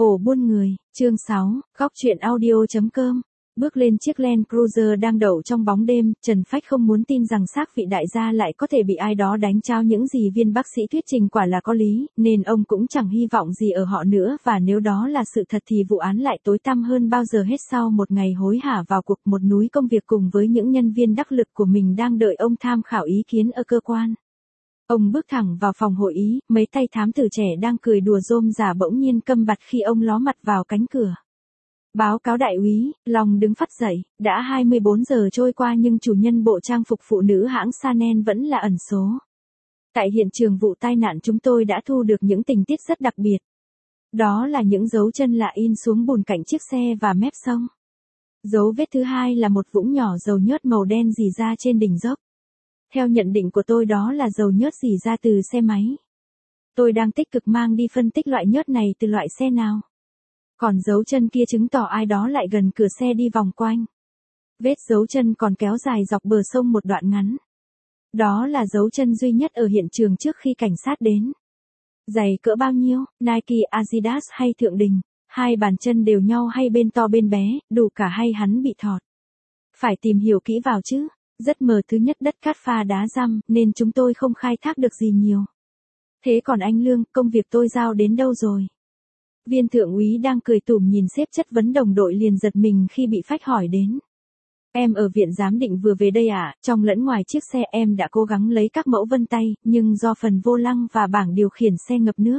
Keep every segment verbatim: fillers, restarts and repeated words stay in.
Ổ buôn người, chương sáu, góc truyện audio.com. Bước lên chiếc Land Cruiser đang đậu trong bóng đêm, Trần Phách không muốn tin rằng xác vị đại gia lại có thể bị ai đó đánh trao những gì viên bác sĩ thuyết trình quả là có lý, nên ông cũng chẳng hy vọng gì ở họ nữa, và nếu đó là sự thật thì vụ án lại tối tăm hơn bao giờ hết. Sau một ngày hối hả vào cuộc, một núi công việc cùng với những nhân viên đắc lực của mình đang đợi ông tham khảo ý kiến ở cơ quan. Ông bước thẳng vào phòng hội ý, mấy tay thám tử trẻ đang cười đùa rôm rả bỗng nhiên câm bặt khi ông ló mặt vào cánh cửa. Báo cáo đại úy, Long đứng phắt dậy, đã hai mươi bốn giờ trôi qua nhưng chủ nhân bộ trang phục phụ nữ hãng Chanel vẫn là ẩn số. Tại hiện trường vụ tai nạn chúng tôi đã thu được những tình tiết rất đặc biệt. Đó là những dấu chân lạ in xuống bùn cạnh chiếc xe và mép sông. Dấu vết thứ hai là một vũng nhỏ dầu nhớt màu đen rỉ ra trên đỉnh dốc. Theo nhận định của tôi đó là dầu nhớt rỉ ra từ xe máy. Tôi đang tích cực mang đi phân tích loại nhớt này từ loại xe nào. Còn dấu chân kia chứng tỏ ai đó lại gần cửa xe đi vòng quanh. Vết dấu chân còn kéo dài dọc bờ sông một đoạn ngắn. Đó là dấu chân duy nhất ở hiện trường trước khi cảnh sát đến. Giày cỡ bao nhiêu, Nike, Adidas hay Thượng Đình, hai bàn chân đều nhau hay bên to bên bé, đủ cả hay hắn bị thọt. Phải tìm hiểu kỹ vào chứ. Rất mờ, thứ nhất đất cát pha đá răm, nên chúng tôi không khai thác được gì nhiều. Thế còn anh Lương, công việc tôi giao đến đâu rồi? Viên thượng úy đang cười tủm nhìn sếp chất vấn đồng đội liền giật mình khi bị Phách hỏi đến. Em ở viện giám định vừa về đây à, trong lẫn ngoài chiếc xe em đã cố gắng lấy các mẫu vân tay, nhưng do phần vô lăng và bảng điều khiển xe ngập nước.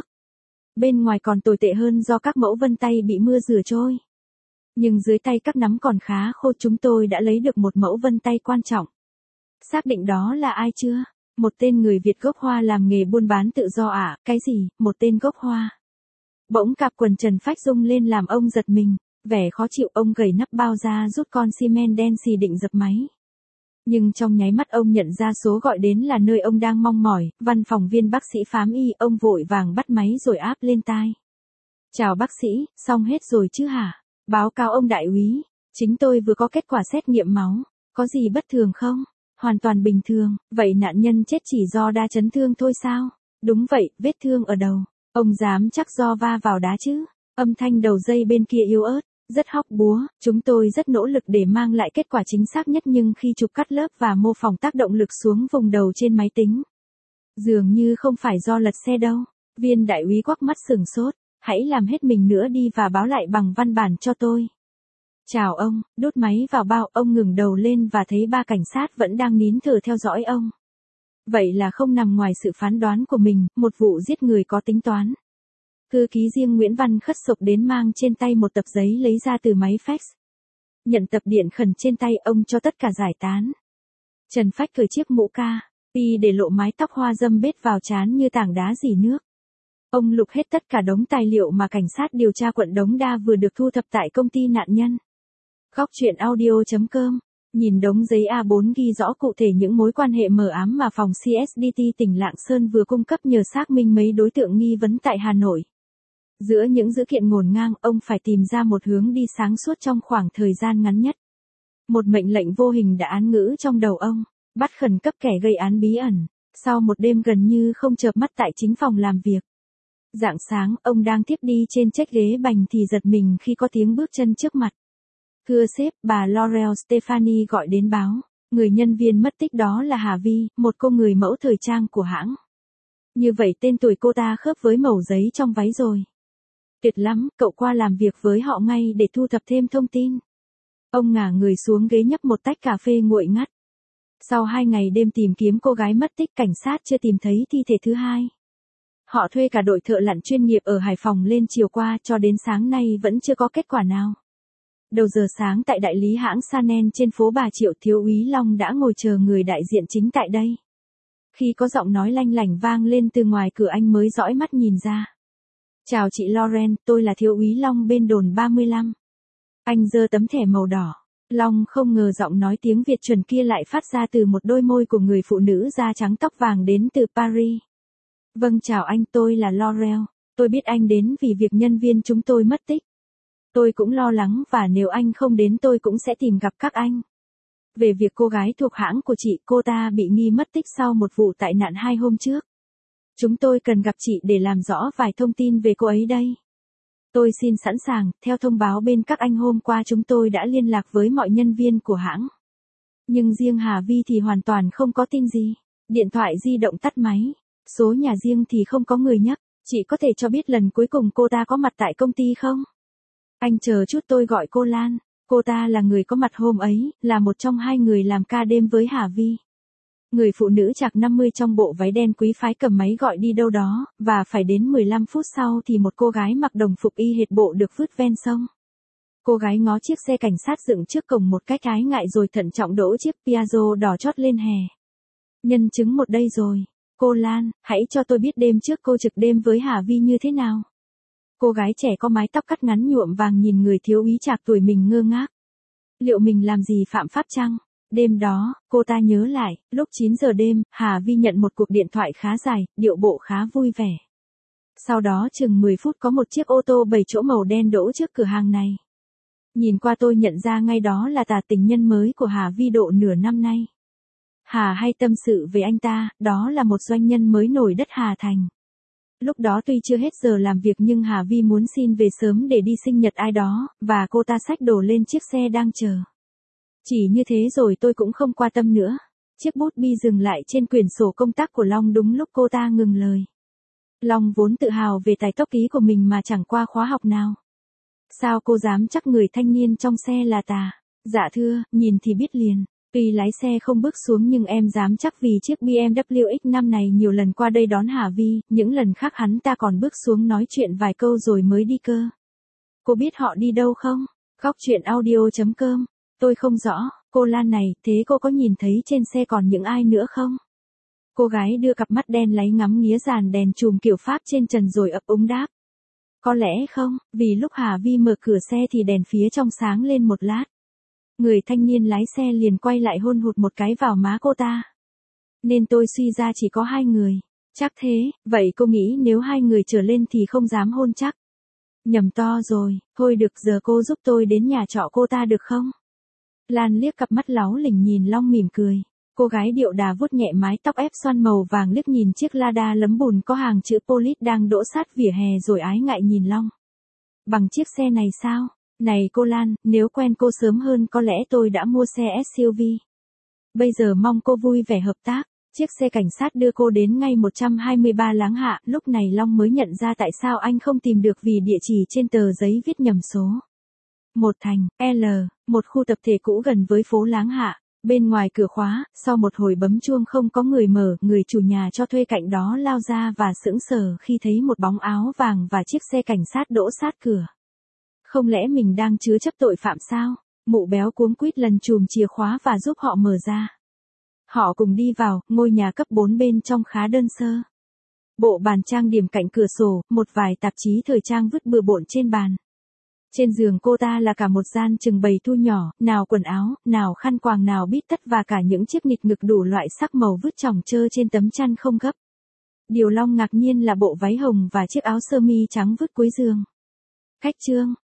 Bên ngoài còn tồi tệ hơn do các mẫu vân tay bị mưa rửa trôi. Nhưng dưới tay các nắm còn khá khô, chúng tôi đã lấy được một mẫu vân tay quan trọng. Xác định đó là ai chưa? Một tên người Việt gốc Hoa làm nghề buôn bán tự do à, cái gì, một tên gốc Hoa. Bỗng cặp quần Trần Phách rung lên làm ông giật mình, vẻ khó chịu ông gầy nắp bao ra rút con xi men đen xì định dập máy. Nhưng trong nháy mắt ông nhận ra số gọi đến là nơi ông đang mong mỏi, văn phòng viên bác sĩ phám y, ông vội vàng bắt máy rồi áp lên tai. Chào bác sĩ, xong hết rồi chứ hả? Báo cáo ông đại úy, chính tôi vừa có kết quả xét nghiệm máu, có gì bất thường không? Hoàn toàn bình thường, vậy nạn nhân chết chỉ do đa chấn thương thôi sao? Đúng vậy, vết thương ở đầu, ông dám chắc do va vào đá chứ? Âm thanh đầu dây bên kia yếu ớt, rất hóc búa, chúng tôi rất nỗ lực để mang lại kết quả chính xác nhất nhưng khi chụp cắt lớp và mô phỏng tác động lực xuống vùng đầu trên máy tính. Dường như không phải do lật xe đâu, viên đại úy quắc mắt sừng sốt. Hãy làm hết mình nữa đi và báo lại bằng văn bản cho tôi. Chào ông, đút máy vào bao, ông ngừng đầu lên và thấy ba cảnh sát vẫn đang nín thở theo dõi ông. Vậy là không nằm ngoài sự phán đoán của mình, một vụ giết người có tính toán. Thư ký riêng Nguyễn Văn Khất sộc đến mang trên tay một tập giấy lấy ra từ máy fax. Nhận tập điện khẩn trên tay, ông cho tất cả giải tán. Trần Phách cởi chiếc mũ ca, y để lộ mái tóc hoa râm bết vào trán như tảng đá rỉ nước. Ông lục hết tất cả đống tài liệu mà cảnh sát điều tra quận Đống Đa vừa được thu thập tại công ty nạn nhân. Góc truyện audio.com, nhìn đống giấy A bốn ghi rõ cụ thể những mối quan hệ mờ ám mà phòng xê ét đê tê tỉnh Lạng Sơn vừa cung cấp nhờ xác minh mấy đối tượng nghi vấn tại Hà Nội. Giữa những dữ kiện ngổn ngang, ông phải tìm ra một hướng đi sáng suốt trong khoảng thời gian ngắn nhất. Một mệnh lệnh vô hình đã án ngữ trong đầu ông, bắt khẩn cấp kẻ gây án bí ẩn, sau một đêm gần như không chợp mắt tại chính phòng làm việc. Rạng sáng, ông đang tiếp đi trên chiếc ghế bành thì giật mình khi có tiếng bước chân trước mặt. Thưa sếp, bà Laurel Stephanie gọi đến báo, người nhân viên mất tích đó là Hà Vi, một cô người mẫu thời trang của hãng. Như vậy tên tuổi cô ta khớp với mẩu giấy trong váy rồi. Tuyệt lắm, cậu qua làm việc với họ ngay để thu thập thêm thông tin. Ông ngả người xuống ghế nhấp một tách cà phê nguội ngắt. Sau hai ngày đêm tìm kiếm cô gái mất tích, cảnh sát chưa tìm thấy thi thể thứ hai. Họ thuê cả đội thợ lặn chuyên nghiệp ở Hải Phòng lên chiều qua, cho đến sáng nay vẫn chưa có kết quả nào. Đầu giờ sáng tại đại lý hãng Chanel trên phố Bà Triệu, thiếu úy Long đã ngồi chờ người đại diện chính tại đây. Khi có giọng nói lanh lảnh vang lên từ ngoài cửa, anh mới dõi mắt nhìn ra. Chào chị Lauren, tôi là thiếu úy Long bên đồn ba mươi lăm. Anh giơ tấm thẻ màu đỏ. Long không ngờ giọng nói tiếng Việt chuẩn kia lại phát ra từ một đôi môi của người phụ nữ da trắng tóc vàng đến từ Paris. Vâng chào anh, tôi là Laurel. Tôi biết anh đến vì việc nhân viên chúng tôi mất tích. Tôi cũng lo lắng và nếu anh không đến tôi cũng sẽ tìm gặp các anh. Về việc cô gái thuộc hãng của chị, cô ta bị nghi mất tích sau một vụ tai nạn hai hôm trước. Chúng tôi cần gặp chị để làm rõ vài thông tin về cô ấy đây. Tôi xin sẵn sàng, theo thông báo bên các anh hôm qua chúng tôi đã liên lạc với mọi nhân viên của hãng. Nhưng riêng Hà Vi thì hoàn toàn không có tin gì. Điện thoại di động tắt máy. Số nhà riêng thì không có người nhắc. Chị có thể cho biết lần cuối cùng cô ta có mặt tại công ty không? Anh chờ chút, tôi gọi cô Lan. Cô ta là người có mặt hôm ấy, là một trong hai người làm ca đêm với Hà Vi. Người phụ nữ chạc năm mươi trong bộ váy đen quý phái cầm máy gọi đi đâu đó, và phải đến mười lăm phút sau thì một cô gái mặc đồng phục y hệt bộ được vứt ven sông. Cô gái ngó chiếc xe cảnh sát dựng trước cổng một cách ái ngại rồi thận trọng đỗ chiếc Piaggio đỏ chót lên hè. Nhân chứng một đây rồi. Cô Lan, hãy cho tôi biết đêm trước cô trực đêm với Hà Vi như thế nào. Cô gái trẻ có mái tóc cắt ngắn nhuộm vàng nhìn người thiếu úy trạc tuổi mình ngơ ngác. Liệu mình làm gì phạm pháp chăng? Đêm đó, cô ta nhớ lại, lúc chín giờ đêm, Hà Vi nhận một cuộc điện thoại khá dài, điệu bộ khá vui vẻ. Sau đó chừng mười phút có một chiếc ô tô bảy chỗ màu đen đỗ trước cửa hàng này. Nhìn qua tôi nhận ra ngay đó là tà tình nhân mới của Hà Vi độ nửa năm nay. Hà hay tâm sự về anh ta, đó là một doanh nhân mới nổi đất Hà Thành. Lúc đó tuy chưa hết giờ làm việc nhưng Hà Vi muốn xin về sớm để đi sinh nhật ai đó, và cô ta xách đồ lên chiếc xe đang chờ. Chỉ như thế rồi tôi cũng không quan tâm nữa. Chiếc bút bi dừng lại trên quyển sổ công tác của Long đúng lúc cô ta ngừng lời. Long vốn tự hào về tài tốc ký của mình mà chẳng qua khóa học nào. Sao cô dám chắc người thanh niên trong xe là tà? Dạ thưa, nhìn thì biết liền. Tuy lái xe không bước xuống nhưng em dám chắc vì chiếc bê em vê X năm này nhiều lần qua đây đón Hà Vi, những lần khác hắn ta còn bước xuống nói chuyện vài câu rồi mới đi cơ. Cô biết họ đi đâu không? Góc truyện audio chấm com. Tôi không rõ, cô Lan này, thế cô có nhìn thấy trên xe còn những ai nữa không? Cô gái đưa cặp mắt đen láy ngắm nghía dàn đèn chùm kiểu Pháp trên trần rồi ấp úng đáp. Có lẽ không, vì lúc Hà Vi mở cửa xe thì đèn phía trong sáng lên một lát. Người thanh niên lái xe liền quay lại hôn hụt một cái vào má cô ta. Nên tôi suy ra chỉ có hai người. Chắc thế, vậy cô nghĩ nếu hai người trở lên thì không dám hôn chắc. Nhầm to rồi, thôi được giờ cô giúp tôi đến nhà trọ cô ta được không? Lan liếc cặp mắt láu lỉnh nhìn Long mỉm cười. Cô gái điệu đà vuốt nhẹ mái tóc ép xoăn màu vàng liếc nhìn chiếc Lada lấm bùn có hàng chữ Police đang đỗ sát vỉa hè rồi ái ngại nhìn Long. Bằng chiếc xe này sao? Này cô Lan, nếu quen cô sớm hơn có lẽ tôi đã mua xe ét u vê. Bây giờ mong cô vui vẻ hợp tác. Chiếc xe cảnh sát đưa cô đến ngay một trăm hai mươi ba Láng Hạ, lúc này Long mới nhận ra tại sao anh không tìm được vì địa chỉ trên tờ giấy viết nhầm số. Một Thành, L, một khu tập thể cũ gần với phố Láng Hạ. Bên ngoài cửa khóa, sau một hồi bấm chuông không có người mở, người chủ nhà cho thuê cạnh đó lao ra và sững sờ khi thấy một bóng áo vàng và chiếc xe cảnh sát đỗ sát cửa. Không lẽ mình đang chứa chấp tội phạm sao? Mụ béo cuống quýt lần chùm chìa khóa và giúp họ mở ra. Họ cùng đi vào, ngôi nhà cấp bốn bên trong khá đơn sơ. Bộ bàn trang điểm cạnh cửa sổ, một vài tạp chí thời trang vứt bừa bộn trên bàn. Trên giường cô ta là cả một gian trưng bày thu nhỏ, nào quần áo, nào khăn quàng, nào bít tất và cả những chiếc nịt ngực đủ loại sắc màu vứt chồng chơ trên tấm chăn không gấp. Điều Long ngạc nhiên là bộ váy hồng và chiếc áo sơ mi trắng vứt cuối giường. Cách trương,